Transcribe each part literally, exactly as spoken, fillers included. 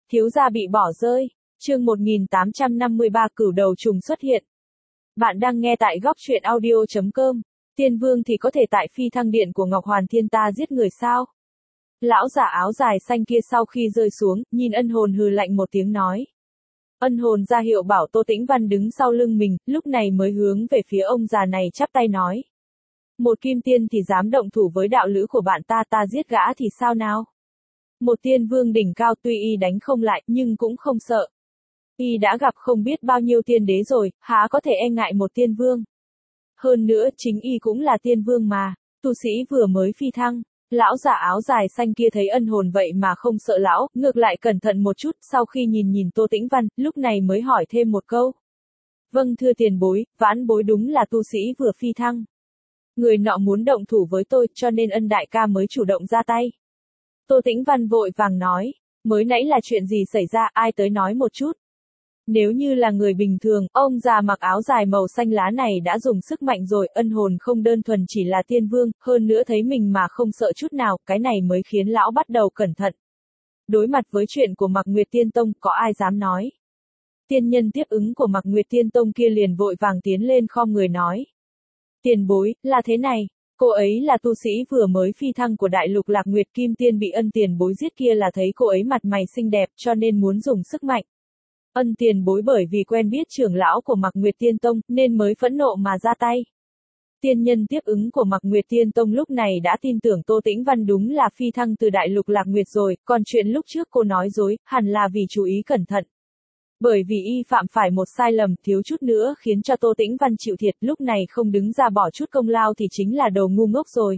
Thiếu gia bị bỏ rơi. Chương một nghìn tám trăm năm mươi ba cửu đầu trùng xuất hiện. Bạn đang nghe tại góc truyện audio chấm com. Tiên vương thì có thể tại phi thăng điện của Ngọc Hoàn Thiên ta giết người sao? Lão giả áo dài xanh kia sau khi rơi xuống, nhìn ân hồn hừ lạnh một tiếng nói. Ân hồn ra hiệu bảo Tô Tĩnh Văn đứng sau lưng mình, lúc này mới hướng về phía ông già này chắp tay nói. Một kim tiên thì dám động thủ với đạo lữ của bạn ta, ta giết gã thì sao nào? Một tiên vương đỉnh cao tuy y đánh không lại, nhưng cũng không sợ. Y đã gặp không biết bao nhiêu tiên đế rồi, há có thể e ngại một tiên vương. Hơn nữa, chính y cũng là tiên vương mà, tu sĩ vừa mới phi thăng. Lão giả áo dài xanh kia thấy ân hồn vậy mà không sợ lão, ngược lại cẩn thận một chút, sau khi nhìn nhìn Tô Tĩnh Văn, lúc này mới hỏi thêm một câu. Vâng thưa tiền bối, vãn bối đúng là tu sĩ vừa phi thăng. Người nọ muốn động thủ với tôi, cho nên ân đại ca mới chủ động ra tay. Tô Tĩnh Văn vội vàng nói, mới nãy là chuyện gì xảy ra, ai tới nói một chút. Nếu như là người bình thường, ông già mặc áo dài màu xanh lá này đã dùng sức mạnh rồi, ân hồn không đơn thuần chỉ là tiên vương, hơn nữa thấy mình mà không sợ chút nào, cái này mới khiến lão bắt đầu cẩn thận. Đối mặt với chuyện của Mạc Nguyệt Tiên Tông, có ai dám nói. Tiên nhân tiếp ứng của Mạc Nguyệt Tiên Tông kia liền vội vàng tiến lên khom người nói. Tiền bối, là thế này. Cô ấy là tu sĩ vừa mới phi thăng của đại lục Lạc Nguyệt Kim Tiên bị ân tiền bối giết kia, là thấy cô ấy mặt mày xinh đẹp cho nên muốn dùng sức mạnh. Ân tiền bối bởi vì quen biết trưởng lão của Mạc Nguyệt Tiên Tông nên mới phẫn nộ mà ra tay. Tiên nhân tiếp ứng của Mạc Nguyệt Tiên Tông lúc này đã tin tưởng Tô Tĩnh Văn đúng là phi thăng từ đại lục Lạc Nguyệt rồi, còn chuyện lúc trước cô nói dối, hẳn là vì chú ý cẩn thận. Bởi vì y phạm phải một sai lầm, thiếu chút nữa khiến cho Tô Tĩnh Văn chịu thiệt, lúc này không đứng ra bỏ chút công lao thì chính là đồ ngu ngốc rồi.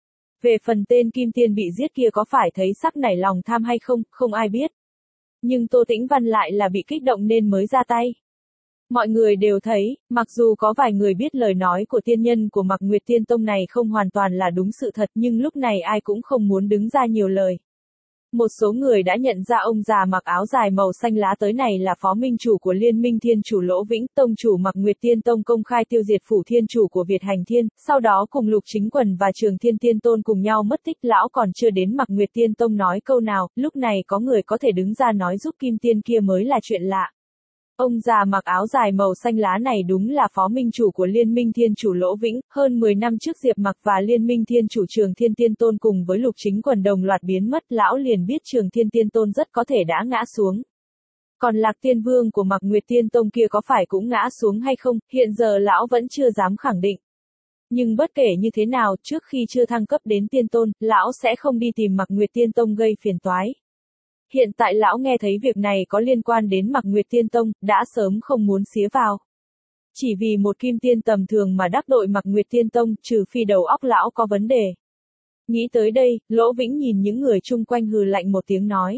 Về phần tên Kim Tiên bị giết kia có phải thấy sắc nảy lòng tham hay không, không ai biết. Nhưng Tô Tĩnh Văn lại là bị kích động nên mới ra tay. Mọi người đều thấy, mặc dù có vài người biết lời nói của tiên nhân của Mạc Nguyệt Tiên Tông này không hoàn toàn là đúng sự thật, nhưng lúc này ai cũng không muốn đứng ra nhiều lời. Một số người đã nhận ra ông già mặc áo dài màu xanh lá tới này là phó minh chủ của Liên minh Thiên Chủ Lỗ Vĩnh, tông chủ Mạc Nguyệt Tiên Tông công khai tiêu diệt phủ thiên chủ của Việt Hành Thiên, sau đó cùng Lục Chính Quần và Trường Thiên Tiên Tôn cùng nhau mất tích. Lão còn chưa đến Mạc Nguyệt Tiên Tông nói câu nào, lúc này có người có thể đứng ra nói giúp Kim Tiên kia mới là chuyện lạ. Ông già mặc áo dài màu xanh lá này đúng là phó minh chủ của Liên minh Thiên Chủ Lỗ Vĩnh, hơn mười năm trước Diệp Mặc và Liên minh Thiên Chủ Trường Thiên Tiên Tôn cùng với Lục Chính Quần đồng loạt biến mất, lão liền biết Trường Thiên Tiên Tôn rất có thể đã ngã xuống. Còn Lạc Tiên Vương của Mạc Nguyệt Tiên Tông kia có phải cũng ngã xuống hay không, hiện giờ lão vẫn chưa dám khẳng định. Nhưng bất kể như thế nào, trước khi chưa thăng cấp đến Tiên Tôn, lão sẽ không đi tìm Mạc Nguyệt Tiên Tông gây phiền toái. Hiện tại lão nghe thấy việc này có liên quan đến Mạc Nguyệt Tiên Tông, đã sớm không muốn xía vào. Chỉ vì một kim tiên tầm thường mà đắc tội Mạc Nguyệt Tiên Tông, trừ phi đầu óc lão có vấn đề. Nghĩ tới đây, Lỗ Vĩnh nhìn những người chung quanh hừ lạnh một tiếng nói.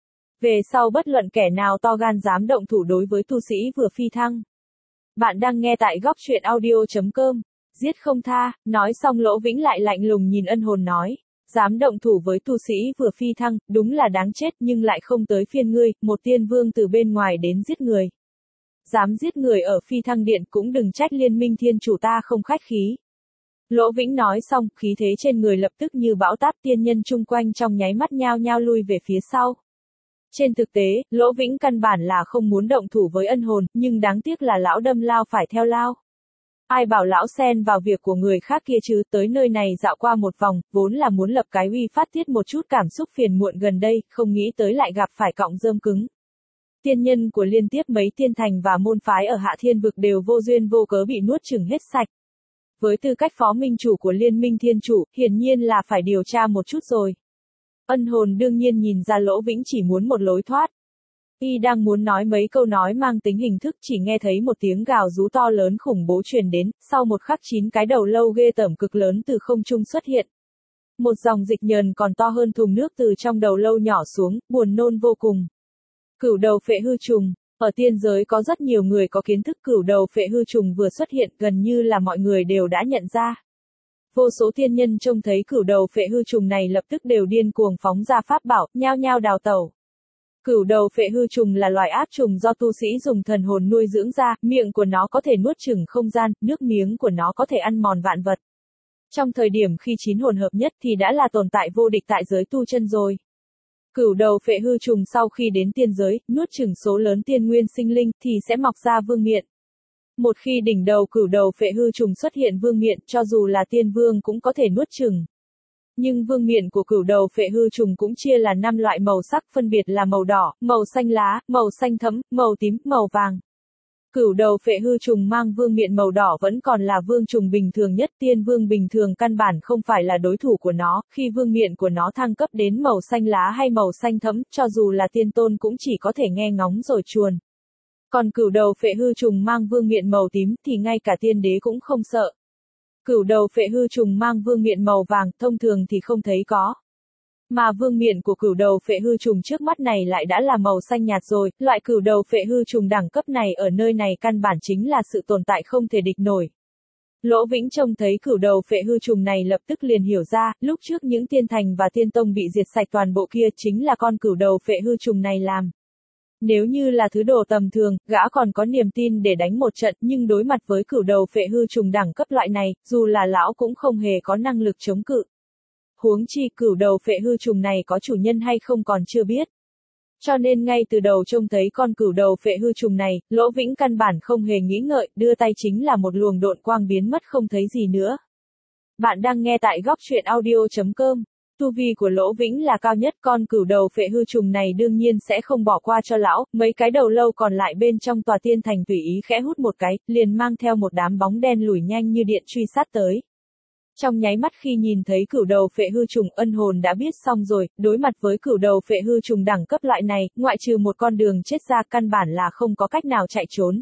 Về sau bất luận kẻ nào to gan dám động thủ đối với tu sĩ vừa phi thăng. Bạn đang nghe tại góc truyện audio chấm com. Giết không tha, nói xong Lỗ Vĩnh lại lạnh lùng nhìn ân hồn nói. Dám động thủ với tu sĩ vừa phi thăng, đúng là đáng chết, nhưng lại không tới phiên ngươi, một tiên vương từ bên ngoài đến giết người. Dám giết người ở phi thăng điện cũng đừng trách Liên minh Thiên Chủ ta không khách khí. Lỗ Vĩnh nói xong, khí thế trên người lập tức như bão táp, tiên nhân chung quanh trong nháy mắt nhao nhao lui về phía sau. Trên thực tế, Lỗ Vĩnh căn bản là không muốn động thủ với ân hồn, nhưng đáng tiếc là lão đâm lao phải theo lao. Ai bảo lão xen vào việc của người khác kia chứ, tới nơi này dạo qua một vòng, vốn là muốn lập cái uy phát tiết một chút cảm xúc phiền muộn gần đây, không nghĩ tới lại gặp phải cọng rơm cứng. Tiên nhân của liên tiếp mấy tiên thành và môn phái ở Hạ Thiên Vực đều vô duyên vô cớ bị nuốt chửng hết sạch. Với tư cách phó minh chủ của Liên minh Thiên Chủ, hiển nhiên là phải điều tra một chút rồi. Ân hồn đương nhiên nhìn ra Lỗ Vĩnh chỉ muốn một lối thoát. Y đang muốn nói mấy câu nói mang tính hình thức, chỉ nghe thấy một tiếng gào rú to lớn khủng bố truyền đến, sau một khắc chín cái đầu lâu ghê tởm cực lớn từ không trung xuất hiện. Một dòng dịch nhờn còn to hơn thùng nước từ trong đầu lâu nhỏ xuống, buồn nôn vô cùng. Cửu đầu phệ hư trùng, ở tiên giới có rất nhiều người có kiến thức cửu đầu phệ hư trùng vừa xuất hiện, gần như là mọi người đều đã nhận ra. Vô số tiên nhân trông thấy cửu đầu phệ hư trùng này lập tức đều điên cuồng phóng ra pháp bảo, nhao nhao đào tẩu. Cửu đầu phệ hư trùng là loài ác trùng do tu sĩ dùng thần hồn nuôi dưỡng ra, miệng của nó có thể nuốt chửng không gian, nước miếng của nó có thể ăn mòn vạn vật. Trong thời điểm khi chín hồn hợp nhất thì đã là tồn tại vô địch tại giới tu chân rồi. Cửu đầu phệ hư trùng sau khi đến tiên giới, nuốt chửng số lớn tiên nguyên sinh linh, thì sẽ mọc ra vương miện. Một khi đỉnh đầu cửu đầu phệ hư trùng xuất hiện vương miện, cho dù là tiên vương cũng có thể nuốt chửng. Nhưng vương miện của cửu đầu phệ hư trùng cũng chia là năm loại màu sắc, phân biệt là màu đỏ, màu xanh lá, màu xanh thẫm, màu tím, màu vàng. Cửu đầu phệ hư trùng mang vương miện màu đỏ vẫn còn là vương trùng bình thường nhất, tiên vương bình thường căn bản không phải là đối thủ của nó, khi vương miện của nó thăng cấp đến màu xanh lá hay màu xanh thẫm, cho dù là tiên tôn cũng chỉ có thể nghe ngóng rồi chuồn. Còn cửu đầu phệ hư trùng mang vương miện màu tím thì ngay cả tiên đế cũng không sợ. Cửu đầu phệ hư trùng mang vương miện màu vàng, thông thường thì không thấy có. Mà vương miện của cửu đầu phệ hư trùng trước mắt này lại đã là màu xanh nhạt rồi, loại cửu đầu phệ hư trùng đẳng cấp này ở nơi này căn bản chính là sự tồn tại không thể địch nổi. Lỗ Vĩnh trông thấy cửu đầu phệ hư trùng này lập tức liền hiểu ra, lúc trước những tiên thành và tiên tông bị diệt sạch toàn bộ kia chính là con cửu đầu phệ hư trùng này làm. Nếu như là thứ đồ tầm thường, gã còn có niềm tin để đánh một trận, nhưng đối mặt với cửu đầu phệ hư trùng đẳng cấp loại này, dù là lão cũng không hề có năng lực chống cự. Huống chi cửu đầu phệ hư trùng này có chủ nhân hay không còn chưa biết. Cho nên ngay từ đầu trông thấy con cửu đầu phệ hư trùng này, Lỗ Vĩnh căn bản không hề nghĩ ngợi, đưa tay chính là một luồng độn quang biến mất không thấy gì nữa. Bạn đang nghe tại góc truyện audio chấm com. Tu vi của Lỗ Vĩnh là cao nhất, con cửu đầu phệ hư trùng này đương nhiên sẽ không bỏ qua cho lão, mấy cái đầu lâu còn lại bên trong tòa tiên thành tùy ý khẽ hút một cái, liền mang theo một đám bóng đen lùi nhanh như điện truy sát tới. Trong nháy mắt khi nhìn thấy cửu đầu phệ hư trùng, Ân Hồn đã biết xong rồi, đối mặt với cửu đầu phệ hư trùng đẳng cấp loại này, ngoại trừ một con đường chết ra căn bản là không có cách nào chạy trốn.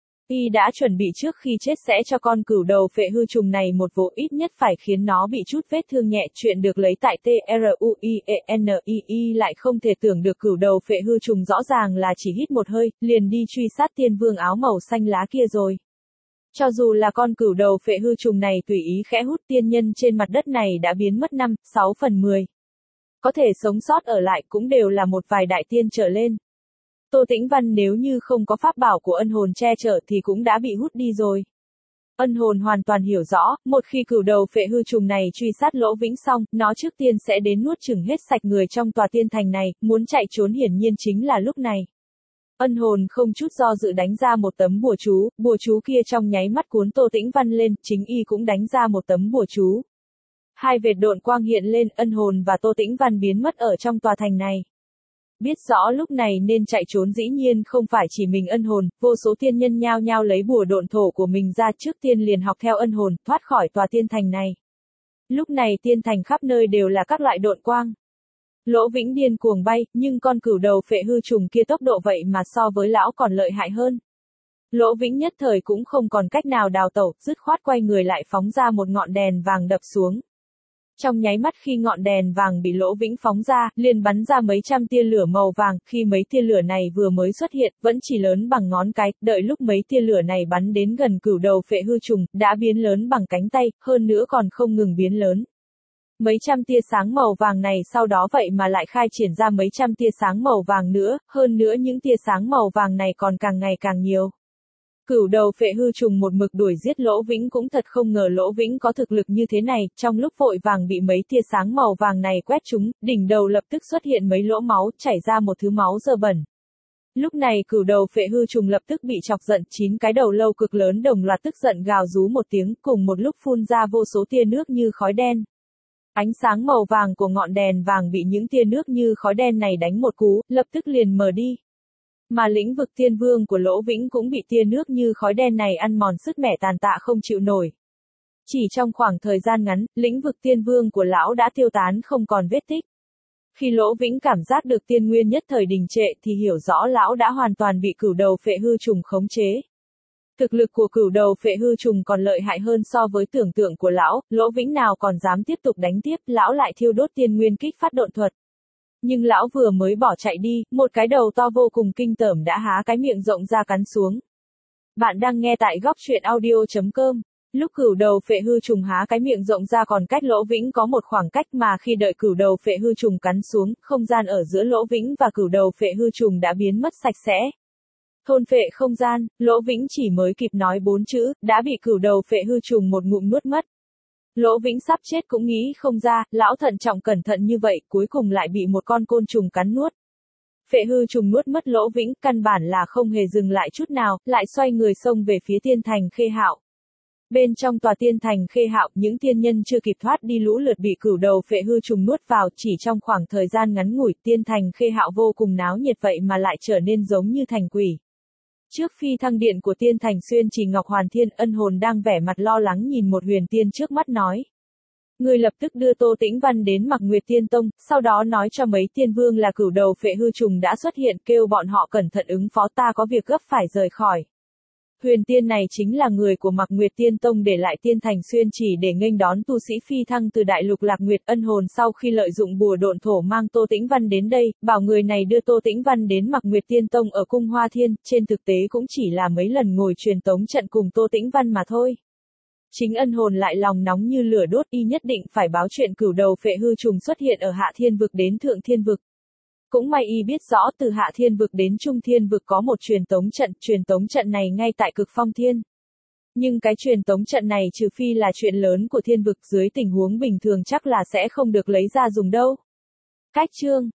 Y đã chuẩn bị trước khi chết sẽ cho con cửu đầu phệ hư trùng này một vụ, ít nhất phải khiến nó bị chút vết thương nhẹ, chuyện được lấy tại T R U I E N I I lại không thể tưởng được cửu đầu phệ hư trùng rõ ràng là chỉ hít một hơi, liền đi truy sát tiên vương áo màu xanh lá kia rồi. Cho dù là con cửu đầu phệ hư trùng này tùy ý khẽ hút, tiên nhân trên mặt đất này đã biến mất năm, sáu phần mười. Có thể sống sót ở lại cũng đều là một vài đại tiên trở lên. Tô Tĩnh Văn nếu như không có pháp bảo của Ân Hồn che chở thì cũng đã bị hút đi rồi. Ân Hồn hoàn toàn hiểu rõ, một khi cửu đầu phệ hư trùng này truy sát Lỗ Vĩnh xong, nó trước tiên sẽ đến nuốt chửng hết sạch người trong tòa tiên thành này, muốn chạy trốn hiển nhiên chính là lúc này. Ân Hồn không chút do dự đánh ra một tấm bùa chú, bùa chú kia trong nháy mắt cuốn Tô Tĩnh Văn lên, chính y cũng đánh ra một tấm bùa chú. Hai vệt độn quang hiện lên, Ân Hồn và Tô Tĩnh Văn biến mất ở trong tòa thành này. Biết rõ lúc này nên chạy trốn dĩ nhiên không phải chỉ mình Ân Hồn, vô số tiên nhân nhao nhao lấy bùa độn thổ của mình ra, trước tiên liền học theo Ân Hồn, thoát khỏi tòa tiên thành này. Lúc này tiên thành khắp nơi đều là các loại độn quang. Lỗ Vĩnh điên cuồng bay, nhưng con cửu đầu phệ hư trùng kia tốc độ vậy mà so với lão còn lợi hại hơn. Lỗ Vĩnh nhất thời cũng không còn cách nào đào tẩu, dứt khoát quay người lại phóng ra một ngọn đèn vàng đập xuống. Trong nháy mắt khi ngọn đèn vàng bị Lỗ Vĩnh phóng ra, liền bắn ra mấy trăm tia lửa màu vàng, khi mấy tia lửa này vừa mới xuất hiện, vẫn chỉ lớn bằng ngón cái, đợi lúc mấy tia lửa này bắn đến gần cửu đầu phệ hư trùng, đã biến lớn bằng cánh tay, hơn nữa còn không ngừng biến lớn. Mấy trăm tia sáng màu vàng này sau đó vậy mà lại khai triển ra mấy trăm tia sáng màu vàng nữa, hơn nữa những tia sáng màu vàng này còn càng ngày càng nhiều. Cửu đầu phệ hư trùng một mực đuổi giết Lỗ Vĩnh, cũng thật không ngờ Lỗ Vĩnh có thực lực như thế này, trong lúc vội vàng bị mấy tia sáng màu vàng này quét trúng, đỉnh đầu lập tức xuất hiện mấy lỗ máu, chảy ra một thứ máu dơ bẩn. Lúc này cửu đầu phệ hư trùng lập tức bị chọc giận, chín cái đầu lâu cực lớn đồng loạt tức giận gào rú một tiếng, cùng một lúc phun ra vô số tia nước như khói đen. Ánh sáng màu vàng của ngọn đèn vàng bị những tia nước như khói đen này đánh một cú, lập tức liền mờ đi. Mà lĩnh vực tiên vương của Lỗ Vĩnh cũng bị tia nước như khói đen này ăn mòn sứt mẻ tàn tạ không chịu nổi. Chỉ trong khoảng thời gian ngắn, lĩnh vực tiên vương của lão đã tiêu tán không còn vết tích. Khi Lỗ Vĩnh cảm giác được tiên nguyên nhất thời đình trệ thì hiểu rõ lão đã hoàn toàn bị cửu đầu phệ hư trùng khống chế. Thực lực của cửu đầu phệ hư trùng còn lợi hại hơn so với tưởng tượng của lão, Lỗ Vĩnh nào còn dám tiếp tục đánh tiếp, lão lại thiêu đốt tiên nguyên kích phát độn thuật. Nhưng lão vừa mới bỏ chạy đi, một cái đầu to vô cùng kinh tởm đã há cái miệng rộng ra cắn xuống. Bạn đang nghe tại góc truyện audio chấm com. Lúc cửu đầu phệ hư trùng há cái miệng rộng ra còn cách Lỗ Vĩnh có một khoảng cách, mà khi đợi cửu đầu phệ hư trùng cắn xuống, không gian ở giữa Lỗ Vĩnh và cửu đầu phệ hư trùng đã biến mất sạch sẽ. Thôn phệ không gian, Lỗ Vĩnh chỉ mới kịp nói bốn chữ, đã bị cửu đầu phệ hư trùng một ngụm nuốt mất. Lỗ Vĩnh sắp chết cũng nghĩ không ra, lão thận trọng cẩn thận như vậy, cuối cùng lại bị một con côn trùng cắn nuốt. Phệ hư trùng nuốt mất Lỗ Vĩnh, căn bản là không hề dừng lại chút nào, lại xoay người xông về phía tiên thành Khê Hạo. Bên trong tòa tiên thành Khê Hạo, những tiên nhân chưa kịp thoát đi lũ lượt bị cửu đầu phệ hư trùng nuốt vào, chỉ trong khoảng thời gian ngắn ngủi, tiên thành Khê Hạo vô cùng náo nhiệt vậy mà lại trở nên giống như thành quỷ. Trước phi thăng điện của tiên thành Xuyên Trì Ngọc Hoàn Thiên, Ân Hồn đang vẻ mặt lo lắng nhìn một huyền tiên trước mắt nói. Người lập tức đưa Tô Tĩnh Văn đến Mạc Nguyệt Tiên Tông, sau đó nói cho mấy tiên vương là cửu đầu phệ hư trùng đã xuất hiện, kêu bọn họ cẩn thận ứng phó, ta có việc gấp phải rời khỏi. Huyền tiên này chính là người của Mạc Nguyệt Tiên Tông để lại tiên thành Xuyên Trì để nghênh đón tu sĩ phi thăng từ đại lục Lạc Nguyệt. Ân Hồn sau khi lợi dụng bùa độn thổ mang Tô Tĩnh Văn đến đây, bảo người này đưa Tô Tĩnh Văn đến Mạc Nguyệt Tiên Tông ở cung Hoa Thiên, trên thực tế cũng chỉ là mấy lần ngồi truyền tống trận cùng Tô Tĩnh Văn mà thôi. Chính Ân Hồn lại lòng nóng như lửa đốt, y nhất định phải báo chuyện cửu đầu phệ hư trùng xuất hiện ở Hạ Thiên Vực đến Thượng Thiên Vực. Cũng may y biết rõ từ Hạ Thiên Vực đến Trung Thiên Vực có một truyền tống trận, truyền tống trận này ngay tại Cực Phong Thiên. Nhưng cái truyền tống trận này trừ phi là chuyện lớn của Thiên Vực, dưới tình huống bình thường chắc là sẽ không được lấy ra dùng đâu. Cách chương